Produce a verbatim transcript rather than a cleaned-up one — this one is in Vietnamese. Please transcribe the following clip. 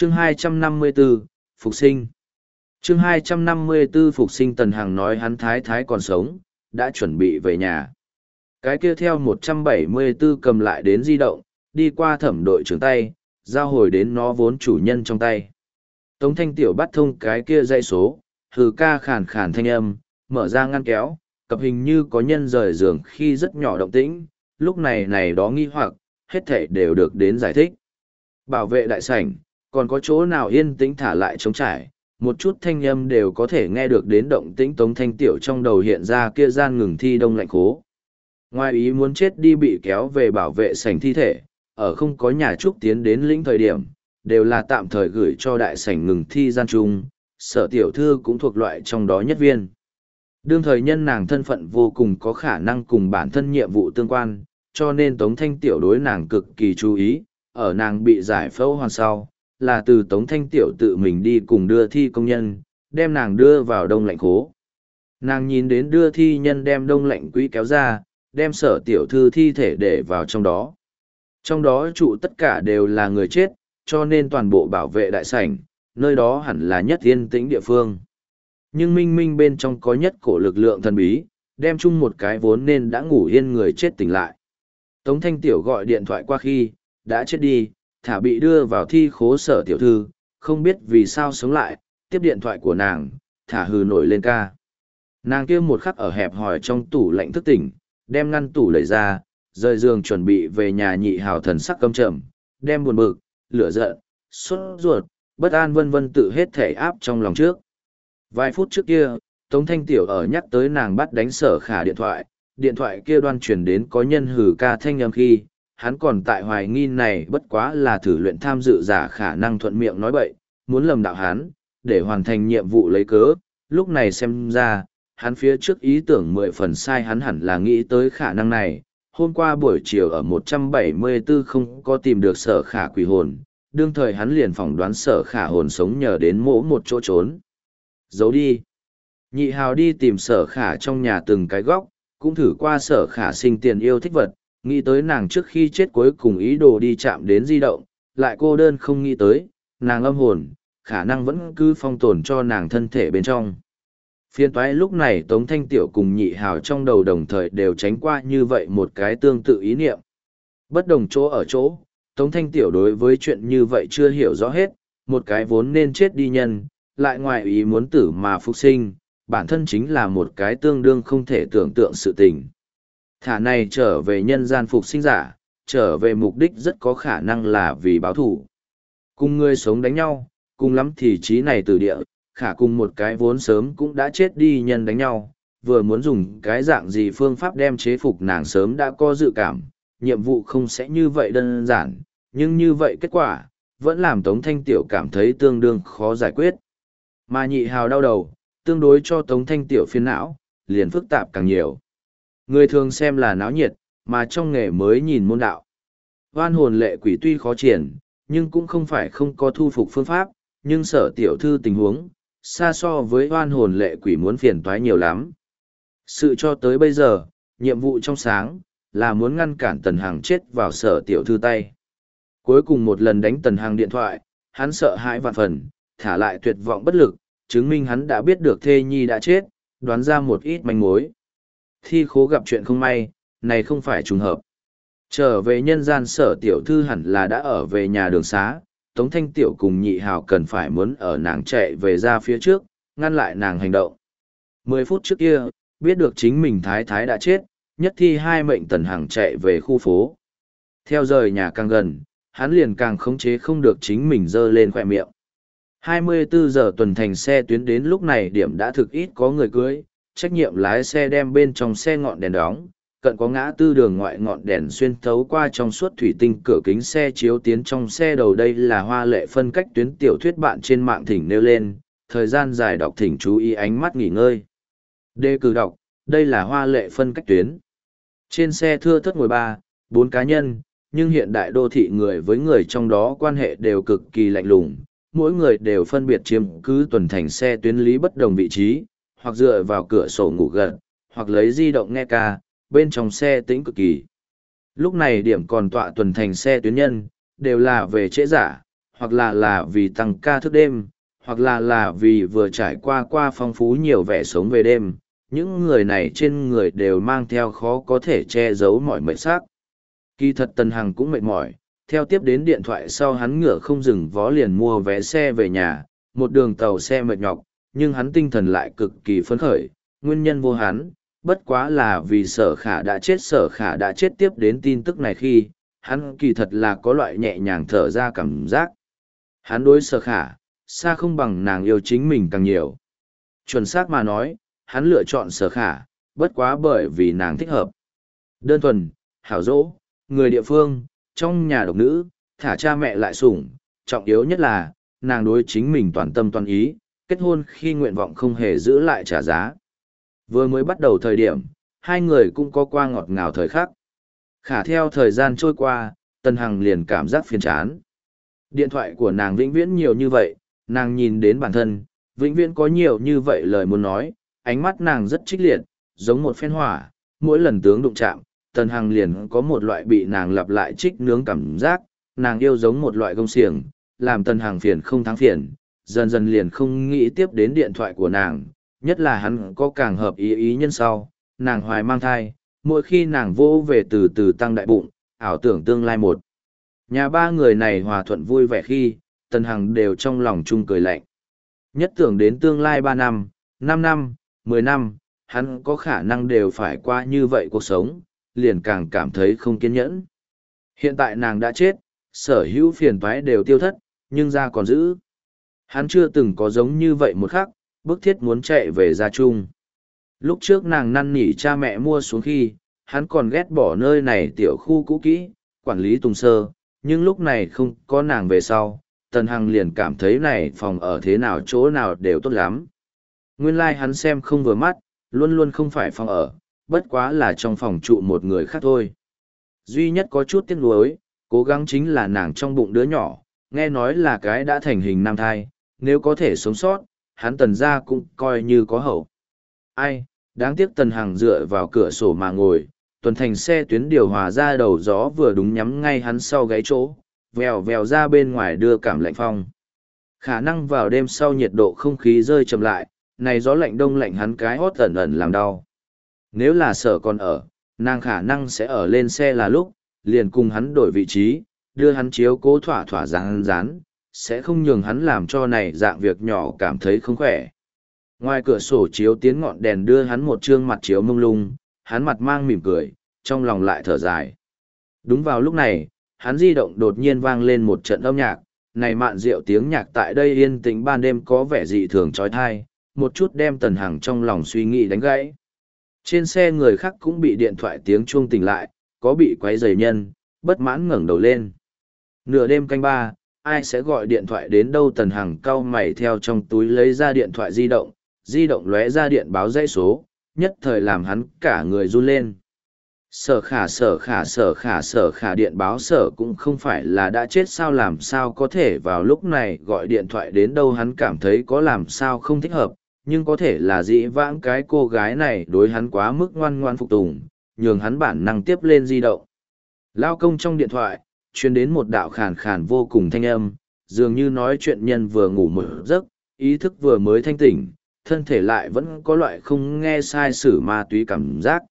Chương hai trăm năm mươi bốn, Phục sinh. Chương hai trăm năm mươi bốn Phục sinh. Tần Hằng nói hắn thái thái còn sống, đã chuẩn bị về nhà. Cái kia theo một trăm bảy mươi bốn cầm lại đến di động, đi qua thẩm đội trưởng tay, giao hồi đến nó vốn chủ nhân trong tay. Tống Thanh Tiểu bắt thông cái kia dây số, hừ ca khàn khàn thanh âm, mở ra ngăn kéo, cặp hình như có nhân rời giường khi rất nhỏ động tĩnh, lúc này này đó nghi hoặc, hết thể đều được đến giải thích. Bảo vệ đại sảnh, còn có chỗ nào yên tĩnh thả lại trống trải, một chút thanh âm đều có thể nghe được đến động tĩnh. Tống Thanh Tiểu trong đầu hiện ra kia gian ngừng thi đông lạnh khố. Ngoài ý muốn chết đi bị kéo về bảo vệ sảnh thi thể, ở không có nhà trúc tiến đến lĩnh thời điểm, đều là tạm thời gửi cho đại sảnh ngừng thi gian chung, Sở tiểu thư cũng thuộc loại trong đó nhất viên. Đương thời nhân nàng thân phận vô cùng có khả năng cùng bản thân nhiệm vụ tương quan, cho nên Tống Thanh Tiểu đối nàng cực kỳ chú ý, ở nàng bị giải phẫu hoàn sau, là từ Tống Thanh Tiểu tự mình đi cùng đưa thi công nhân, đem nàng đưa vào đông lạnh khố. Nàng nhìn đến đưa thi nhân đem đông lạnh quỹ kéo ra, đem Sở tiểu thư thi thể để vào trong đó. Trong đó trụ tất cả đều là người chết, cho nên toàn bộ bảo vệ đại sảnh, nơi đó hẳn là nhất yên tĩnh địa phương. Nhưng minh minh bên trong có nhất cổ lực lượng thần bí, đem chung một cái vốn nên đã ngủ yên người chết tỉnh lại. Tống Thanh Tiểu gọi điện thoại qua khi, đã chết đi, thả bị đưa vào thi khố Sở tiểu thư, không biết vì sao sống lại, tiếp điện thoại của nàng, thả hừ nổi lên ca. Nàng kia một khắc ở hẹp hòi trong tủ lạnh thức tỉnh, đem ngăn tủ lấy ra, rời giường chuẩn bị về nhà. Nhị hào thần sắc căm trầm, đem buồn bực, lửa giận, sốt ruột, bất an vân vân tự hết thể áp trong lòng trước. Vài phút trước kia, Tống Thanh Tiểu ở nhắc tới nàng bắt đánh Sở Khả điện thoại, điện thoại kia đoan truyền đến có nhân hử ca thanh âm khi, hắn còn tại hoài nghi này bất quá là thử luyện tham dự giả khả năng thuận miệng nói bậy, muốn lầm đạo hắn, để hoàn thành nhiệm vụ lấy cớ. Lúc này xem ra, hắn phía trước ý tưởng mười phần sai, hắn hẳn là nghĩ tới khả năng này. Hôm qua buổi chiều ở một trăm bảy mươi bốn không có tìm được Sở Khả quỷ hồn, đương thời hắn liền phỏng đoán Sở Khả hồn sống nhờ đến mỗ một chỗ trốn. Giấu đi. Nhị hào đi tìm Sở Khả trong nhà từng cái góc, cũng thử qua Sở Khả sinh tiền yêu thích vật, nghĩ tới nàng trước khi chết cuối cùng ý đồ đi chạm đến di động, lại cô đơn không nghĩ tới, nàng âm hồn, khả năng vẫn cứ phong tồn cho nàng thân thể bên trong. Phiên toái lúc này Tống Thanh Tiểu cùng nhị hào trong đầu đồng thời đều tránh qua như vậy một cái tương tự ý niệm. Bất đồng chỗ ở chỗ, Tống Thanh Tiểu đối với chuyện như vậy chưa hiểu rõ hết, một cái vốn nên chết đi nhân, lại ngoài ý muốn tử mà phục sinh, bản thân chính là một cái tương đương không thể tưởng tượng sự tình. Thả này trở về nhân gian phục sinh giả, trở về mục đích rất có khả năng là vì báo thù. Cùng người sống đánh nhau, cùng lắm thì trí này từ địa, khả cùng một cái vốn sớm cũng đã chết đi nhân đánh nhau, vừa muốn dùng cái dạng gì phương pháp đem chế phục nàng sớm đã có dự cảm, nhiệm vụ không sẽ như vậy đơn giản, nhưng như vậy kết quả, vẫn làm Tống Thanh Tiểu cảm thấy tương đương khó giải quyết. Mà nhị hào đau đầu, tương đối cho Tống Thanh Tiểu phiền não, liền phức tạp càng nhiều. Người thường xem là náo nhiệt, mà trong nghề mới nhìn môn đạo. Oan hồn lệ quỷ tuy khó triển, nhưng cũng không phải không có thu phục phương pháp, nhưng Sở tiểu thư tình huống, xa so với oan hồn lệ quỷ muốn phiền toái nhiều lắm. Sự cho tới bây giờ, nhiệm vụ trong sáng, là muốn ngăn cản Tần Hằng chết vào Sở tiểu thư tay. Cuối cùng một lần đánh Tần Hằng điện thoại, hắn sợ hãi vạn phần, thả lại tuyệt vọng bất lực, chứng minh hắn đã biết được thê nhi đã chết, đoán ra một ít manh mối. Thi khố gặp chuyện không may, này không phải trùng hợp. Trở về nhân gian Sở tiểu thư hẳn là đã ở về nhà đường xá, Tống Thanh Tiểu cùng nhị hào cần phải muốn ở nàng chạy về ra phía trước, ngăn lại nàng hành động. Mười phút trước kia, biết được chính mình thái thái đã chết, nhất thi hai mệnh Tần Hằng chạy về khu phố. Theo rời nhà càng gần, hắn liền càng khống chế không được chính mình dơ lên khỏe miệng. hai mươi bốn giờ tuần thành xe tuyến đến lúc này điểm đã thực ít có người cưới, trách nhiệm lái xe đem bên trong xe ngọn đèn đóng, cận có ngã tư đường ngoại ngọn đèn xuyên thấu qua trong suốt thủy tinh cửa kính xe chiếu tiến trong xe đầu. Đây là hoa lệ phân cách tuyến tiểu thuyết bạn trên mạng thỉnh nêu lên, thời gian dài đọc thỉnh chú ý ánh mắt nghỉ ngơi. Đề cử đọc, đây là hoa lệ phân cách tuyến. Trên xe thưa thớt ngồi ba, bốn cá nhân, nhưng hiện đại đô thị người với người trong đó quan hệ đều cực kỳ lạnh lùng, mỗi người đều phân biệt chiếm cứ tuần thành xe tuyến lý bất đồng vị trí, hoặc dựa vào cửa sổ ngủ gật, hoặc lấy di động nghe ca, bên trong xe tĩnh cực kỳ. Lúc này điểm còn tọa tuần thành xe tuyến nhân, đều là về trễ giả, hoặc là là vì tăng ca thức đêm, hoặc là là vì vừa trải qua qua phong phú nhiều vẻ sống về đêm, những người này trên người đều mang theo khó có thể che giấu mọi mệt xác. Kỳ thật Tần Hằng cũng mệt mỏi, theo tiếp đến điện thoại sau hắn ngựa không dừng vó liền mua vé xe về nhà, một đường tàu xe mệt nhọc, nhưng hắn tinh thần lại cực kỳ phấn khởi, nguyên nhân vô hắn, bất quá là vì Sở Khả đã chết. Sở Khả đã chết tiếp đến tin tức này khi, hắn kỳ thật là có loại nhẹ nhàng thở ra cảm giác. Hắn đối Sở Khả, xa không bằng nàng yêu chính mình càng nhiều. Chuẩn xác mà nói, hắn lựa chọn Sở Khả, bất quá bởi vì nàng thích hợp. Đơn thuần, hảo dỗ, người địa phương, trong nhà độc nữ, thả cha mẹ lại sủng, trọng yếu nhất là, nàng đối chính mình toàn tâm toàn ý, kết hôn khi nguyện vọng không hề giữ lại trả giá. Vừa mới bắt đầu thời điểm, hai người cũng có qua ngọt ngào thời khắc. Khả theo thời gian trôi qua, Tần Hằng liền cảm giác phiền chán. Điện thoại của nàng vĩnh viễn nhiều như vậy, nàng nhìn đến bản thân, vĩnh viễn có nhiều như vậy lời muốn nói, ánh mắt nàng rất trích liệt, giống một phen hỏa, mỗi lần tướng đụng chạm, Tần Hằng liền có một loại bị nàng lặp lại trích nướng cảm giác, nàng yêu giống một loại gông xiềng, làm Tần Hằng phiền không thắng phiền, dần dần liền không nghĩ tiếp đến điện thoại của nàng, nhất là hắn có càng hợp ý ý nhân sau, nàng hoài mang thai, mỗi khi nàng vô về từ từ tăng đại bụng, ảo tưởng tương lai một. Nhà ba người này hòa thuận vui vẻ khi, Tần Hằng đều trong lòng chung cười lạnh. Nhất tưởng đến tương lai ba năm, năm năm, mười năm, hắn có khả năng đều phải qua như vậy cuộc sống, liền càng cảm thấy không kiên nhẫn. Hiện tại nàng đã chết, sở hữu phiền toái đều tiêu thất, nhưng ra còn giữ. Hắn chưa từng có giống như vậy một khắc, bức thiết muốn chạy về gia chung. Lúc trước nàng năn nỉ cha mẹ mua xuống khi, hắn còn ghét bỏ nơi này tiểu khu cũ kỹ, quản lý tùng sơ, nhưng lúc này không có nàng về sau, Tần Hằng liền cảm thấy này phòng ở thế nào chỗ nào đều tốt lắm. Nguyên lai like hắn xem không vừa mắt, luôn luôn không phải phòng ở, bất quá là trong phòng trụ một người khác thôi. Duy nhất có chút tiếc nuối, cố gắng chính là nàng trong bụng đứa nhỏ, nghe nói là cái đã thành hình nam thai, nếu có thể sống sót, hắn Tần gia cũng coi như có hậu. Ai, đáng tiếc Tần Hằng dựa vào cửa sổ mà ngồi, tuần thành xe tuyến điều hòa ra đầu gió vừa đúng nhắm ngay hắn sau gáy chỗ, vèo vèo ra bên ngoài đưa cảm lạnh phong. Khả năng vào đêm sau nhiệt độ không khí rơi chậm lại, này gió lạnh đông lạnh hắn cái hót ẩn ẩn làm đau. Nếu là Sở còn ở, nàng khả năng sẽ ở lên xe là lúc, liền cùng hắn đổi vị trí, đưa hắn chiếu cố thỏa thỏa rán rán, sẽ không nhường hắn làm cho này dạng việc nhỏ cảm thấy không khỏe. Ngoài cửa sổ chiếu tiến ngọn đèn đưa hắn một trương mặt chiếu mông lung, hắn mặt mang mỉm cười, trong lòng lại thở dài. Đúng vào lúc này, hắn di động đột nhiên vang lên một trận âm nhạc, này mạn rượu tiếng nhạc tại đây yên tĩnh ban đêm có vẻ dị thường trói thai, một chút đem Tần Hằng trong lòng suy nghĩ đánh gãy. Trên xe người khác cũng bị điện thoại tiếng chuông tỉnh lại, có bị quấy rầy nhân, bất mãn ngẩng đầu lên. Nửa đêm canh ba, ai sẽ gọi điện thoại đến đâu? Tần Hằng cau mày theo trong túi lấy ra điện thoại di động, di động lóe ra điện báo dãy số, nhất thời làm hắn cả người run lên. Sở khả sở khả sở khả sở khả điện báo sở cũng không phải là đã chết sao, làm sao có thể vào lúc này gọi điện thoại đến đâu? Hắn cảm thấy có làm sao không thích hợp, nhưng có thể là dĩ vãng cái cô gái này đối hắn quá mức ngoan ngoan phục tùng, nhường hắn bản năng tiếp lên di động. Lao công trong điện thoại, truyền đến một đạo khàn khàn vô cùng thanh âm, dường như nói chuyện nhân vừa ngủ một giấc, ý thức vừa mới thanh tỉnh, thân thể lại vẫn có loại không nghe sai sử ma túy cảm giác.